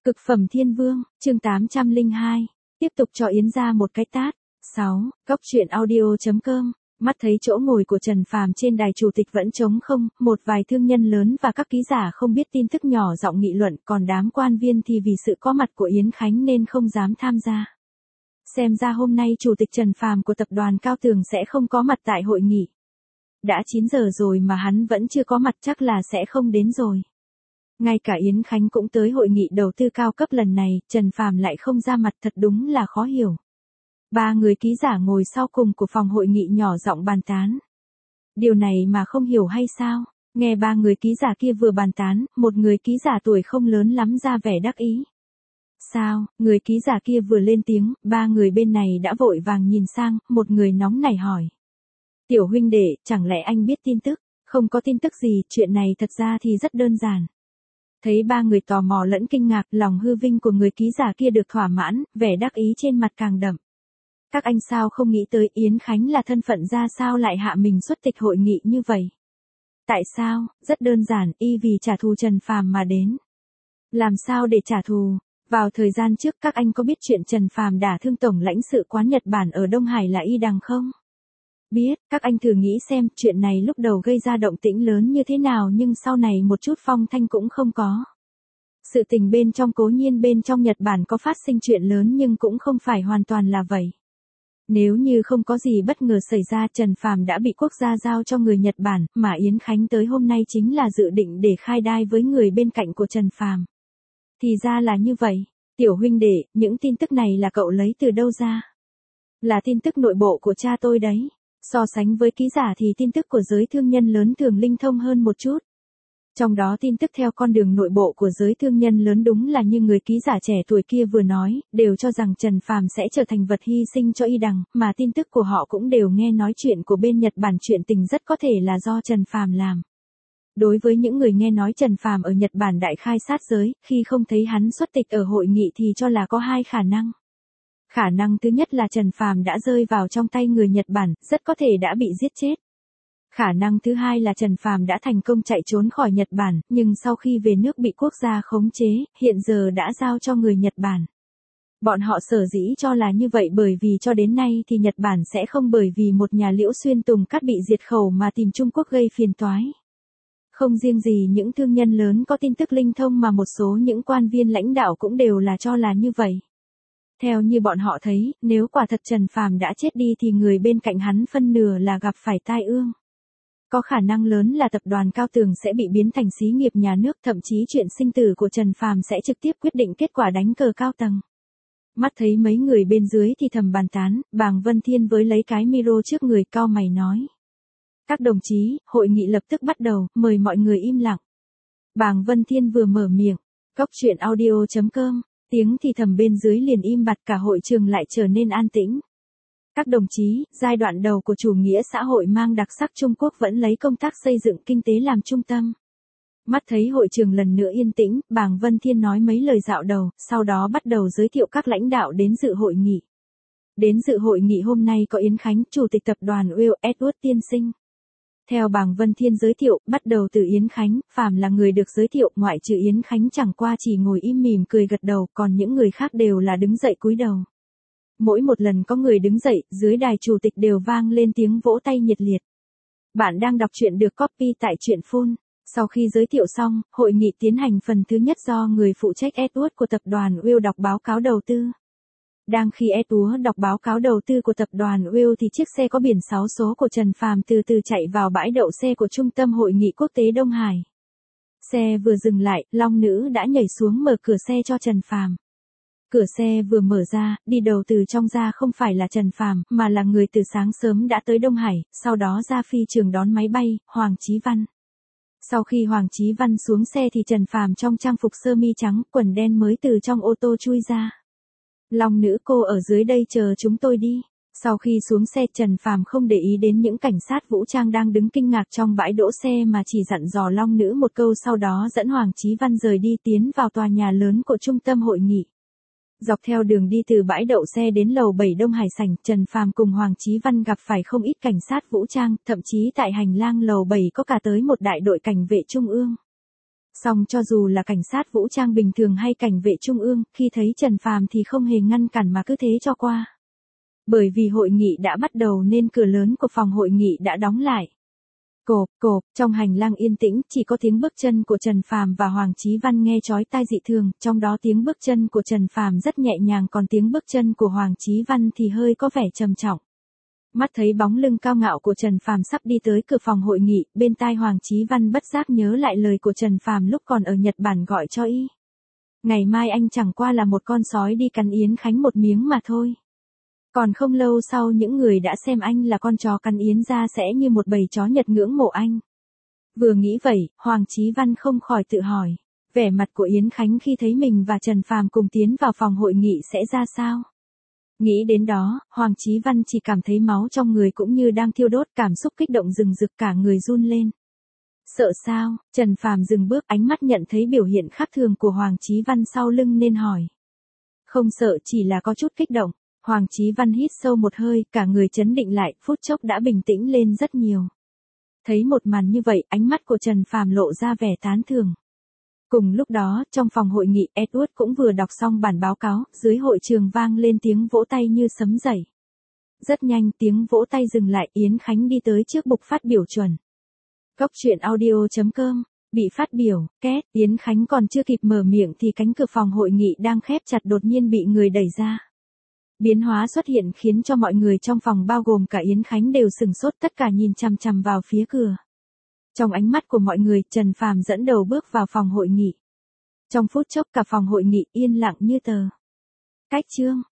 Cực phẩm thiên vương, chương 802. Tiếp tục cho Yến ra một cái tát. 6. Cóc truyện audio.com. Mắt thấy chỗ ngồi của Trần Phàm trên đài chủ tịch vẫn trống không, một vài thương nhân lớn và các ký giả không biết tin tức nhỏ giọng nghị luận, còn đám quan viên thì vì sự có mặt của Yến Khánh nên không dám tham gia. Xem ra hôm nay chủ tịch Trần Phàm của tập đoàn Cao Tường sẽ không có mặt tại hội nghị. Đã 9 giờ rồi mà hắn vẫn chưa có mặt, chắc là sẽ không đến rồi. Ngay cả Yến Khánh cũng tới hội nghị đầu tư cao cấp lần này, Trần Phàm lại không ra mặt, thật đúng là khó hiểu. Ba người ký giả ngồi sau cùng của phòng hội nghị nhỏ giọng bàn tán. Điều này mà không hiểu hay sao? Nghe ba người ký giả kia vừa bàn tán, một người ký giả tuổi không lớn lắm ra vẻ đắc ý. Sao? Người ký giả kia vừa lên tiếng, ba người bên này đã vội vàng nhìn sang, một người nóng nảy hỏi. Tiểu huynh đệ, chẳng lẽ anh biết tin tức? Không có tin tức gì, chuyện này thật ra thì rất đơn giản. Thấy ba người tò mò lẫn kinh ngạc, lòng hư vinh của người ký giả kia được thỏa mãn, vẻ đắc ý trên mặt càng đậm. Các anh sao không nghĩ tới Yến Khánh là thân phận ra sao lại hạ mình xuất tịch hội nghị như vậy? Tại sao? Rất đơn giản, y vì trả thù Trần Phàm mà đến. Làm sao để trả thù? Vào thời gian trước các anh có biết chuyện Trần Phàm đả thương tổng lãnh sự quán Nhật Bản ở Đông Hải là Y Đằng không? Biết, các anh thử nghĩ xem chuyện này lúc đầu gây ra động tĩnh lớn như thế nào nhưng sau này một chút phong thanh cũng không có. Sự tình bên trong cố nhiên bên trong Nhật Bản có phát sinh chuyện lớn nhưng cũng không phải hoàn toàn là vậy. Nếu như không có gì bất ngờ xảy ra, Trần Phàm đã bị quốc gia giao cho người Nhật Bản, mà Yến Khánh tới hôm nay chính là dự định để khai đai với người bên cạnh của Trần Phàm. Thì ra là như vậy. Tiểu huynh đệ, những tin tức này là cậu lấy từ đâu ra? Là tin tức nội bộ của cha tôi đấy. So sánh với ký giả thì tin tức của giới thương nhân lớn thường linh thông hơn một chút. Trong đó tin tức theo con đường nội bộ của giới thương nhân lớn đúng là như người ký giả trẻ tuổi kia vừa nói, đều cho rằng Trần Phàm sẽ trở thành vật hy sinh cho Y Đằng, mà tin tức của họ cũng đều nghe nói chuyện của bên Nhật Bản, chuyện tình rất có thể là do Trần Phàm làm. Đối với những người nghe nói Trần Phàm ở Nhật Bản đại khai sát giới, khi không thấy hắn xuất tịch ở hội nghị thì cho là có hai khả năng. Khả năng thứ nhất là Trần Phàm đã rơi vào trong tay người Nhật Bản, rất có thể đã bị giết chết. Khả năng thứ hai là Trần Phàm đã thành công chạy trốn khỏi Nhật Bản, nhưng sau khi về nước bị quốc gia khống chế, hiện giờ đã giao cho người Nhật Bản. Bọn họ sở dĩ cho là như vậy bởi vì cho đến nay thì Nhật Bản sẽ không bởi vì một nhà Liễu Xuyên Tùng Cát bị diệt khẩu mà tìm Trung Quốc gây phiền toái. Không riêng gì những thương nhân lớn có tin tức linh thông mà một số những quan viên lãnh đạo cũng đều là cho là như vậy. Theo như bọn họ thấy, nếu quả thật Trần Phàm đã chết đi thì người bên cạnh hắn phân nửa là gặp phải tai ương. Có khả năng lớn là tập đoàn Cao Tường sẽ bị biến thành xí nghiệp nhà nước, thậm chí chuyện sinh tử của Trần Phàm sẽ trực tiếp quyết định kết quả đánh cờ cao tầng. Mắt thấy mấy người bên dưới thì thầm bàn tán, Bàng Vân Thiên với lấy cái micro trước người cau mày nói. Các đồng chí, hội nghị lập tức bắt đầu, mời mọi người im lặng. Bàng Vân Thiên vừa mở miệng, cóc truyện audio.com, tiếng thì thầm bên dưới liền im bặt, cả hội trường lại trở nên an tĩnh. Các đồng chí, giai đoạn đầu của chủ nghĩa xã hội mang đặc sắc Trung Quốc vẫn lấy công tác xây dựng kinh tế làm trung tâm. Mắt thấy hội trường lần nữa yên tĩnh, Bàng Vân Thiên nói mấy lời dạo đầu, sau đó bắt đầu giới thiệu các lãnh đạo đến dự hội nghị. Đến dự hội nghị hôm nay có Yến Khánh, chủ tịch tập đoàn Will Edward tiên sinh. Theo Bàng Vân Thiên giới thiệu, bắt đầu từ Yến Khánh, phàm là người được giới thiệu, ngoại trừ Yến Khánh chẳng qua chỉ ngồi im mỉm cười gật đầu, còn những người khác đều là đứng dậy cúi đầu. Mỗi một lần có người đứng dậy, dưới đài chủ tịch đều vang lên tiếng vỗ tay nhiệt liệt. Bạn đang đọc truyện được copy tại truyện Phun. Sau khi giới thiệu xong, hội nghị tiến hành phần thứ nhất do người phụ trách Edward của tập đoàn Will đọc báo cáo đầu tư. Đang khi Edward đọc báo cáo đầu tư của tập đoàn Will thì chiếc xe có biển 6 số của Trần Phàm từ từ chạy vào bãi đậu xe của Trung tâm Hội nghị Quốc tế Đông Hải. Xe vừa dừng lại, Long Nữ đã nhảy xuống mở cửa xe cho Trần Phàm. Cửa xe vừa mở ra, đi đầu từ trong ra không phải là Trần Phàm, mà là người từ sáng sớm đã tới Đông Hải, sau đó ra phi trường đón máy bay, Hoàng Chí Văn. Sau khi Hoàng Chí Văn xuống xe thì Trần Phàm trong trang phục sơ mi trắng, quần đen mới từ trong ô tô chui ra. Long Nữ, cô ở dưới đây chờ chúng tôi đi. Sau khi xuống xe, Trần Phàm không để ý đến những cảnh sát vũ trang đang đứng kinh ngạc trong bãi đỗ xe mà chỉ dặn dò Long Nữ một câu, sau đó dẫn Hoàng Chí Văn rời đi tiến vào tòa nhà lớn của trung tâm hội nghị. Dọc theo đường đi từ bãi đậu xe đến lầu 7 Đông Hải sảnh, Trần Phàm cùng Hoàng Chí Văn gặp phải không ít cảnh sát vũ trang, thậm chí tại hành lang lầu 7 có cả tới một đại đội cảnh vệ trung ương. Song cho dù là cảnh sát vũ trang bình thường hay cảnh vệ trung ương, khi thấy Trần Phàm thì không hề ngăn cản mà cứ thế cho qua. Bởi vì hội nghị đã bắt đầu nên cửa lớn của phòng hội nghị đã đóng lại. Cộp, cộp, trong hành lang yên tĩnh, chỉ có tiếng bước chân của Trần Phàm và Hoàng Chí Văn nghe chói tai dị thường, trong đó tiếng bước chân của Trần Phàm rất nhẹ nhàng còn tiếng bước chân của Hoàng Chí Văn thì hơi có vẻ trầm trọng. Mắt thấy bóng lưng cao ngạo của Trần Phàm sắp đi tới cửa phòng hội nghị, bên tai Hoàng Chí Văn bất giác nhớ lại lời của Trần Phàm lúc còn ở Nhật Bản gọi cho y. Ngày mai anh chẳng qua là một con sói đi cắn Yến Khánh một miếng mà thôi. Còn không lâu sau những người đã xem anh là con chó cắn Yến ra sẽ như một bầy chó Nhật ngưỡng mộ anh. Vừa nghĩ vậy, Hoàng Chí Văn không khỏi tự hỏi, vẻ mặt của Yến Khánh khi thấy mình và Trần Phàm cùng tiến vào phòng hội nghị sẽ ra sao? Nghĩ đến đó, Hoàng Chí Văn chỉ cảm thấy máu trong người cũng như đang thiêu đốt, cảm xúc kích động rừng rực cả người run lên. Sợ sao? Trần Phàm dừng bước, ánh mắt nhận thấy biểu hiện khác thường của Hoàng Chí Văn sau lưng nên hỏi. Không sợ, chỉ là có chút kích động. Hoàng Chí Văn hít sâu một hơi, cả người trấn định lại, phút chốc đã bình tĩnh lên rất nhiều. Thấy một màn như vậy, ánh mắt của Trần Phàm lộ ra vẻ tán thưởng. Cùng lúc đó, trong phòng hội nghị, Edward cũng vừa đọc xong bản báo cáo, dưới hội trường vang lên tiếng vỗ tay như sấm dậy. Rất nhanh, tiếng vỗ tay dừng lại, Yến Khánh đi tới trước bục phát biểu chuẩn. Góc truyện audio.com, bị phát biểu, két, Yến Khánh còn chưa kịp mở miệng thì cánh cửa phòng hội nghị đang khép chặt đột nhiên bị người đẩy ra. Biến hóa xuất hiện khiến cho mọi người trong phòng bao gồm cả Yến Khánh đều sửng sốt, tất cả nhìn chằm chằm vào phía cửa. Trong ánh mắt của mọi người, Trần Phàm dẫn đầu bước vào phòng hội nghị. Trong phút chốc cả phòng hội nghị yên lặng như tờ. Cách chương.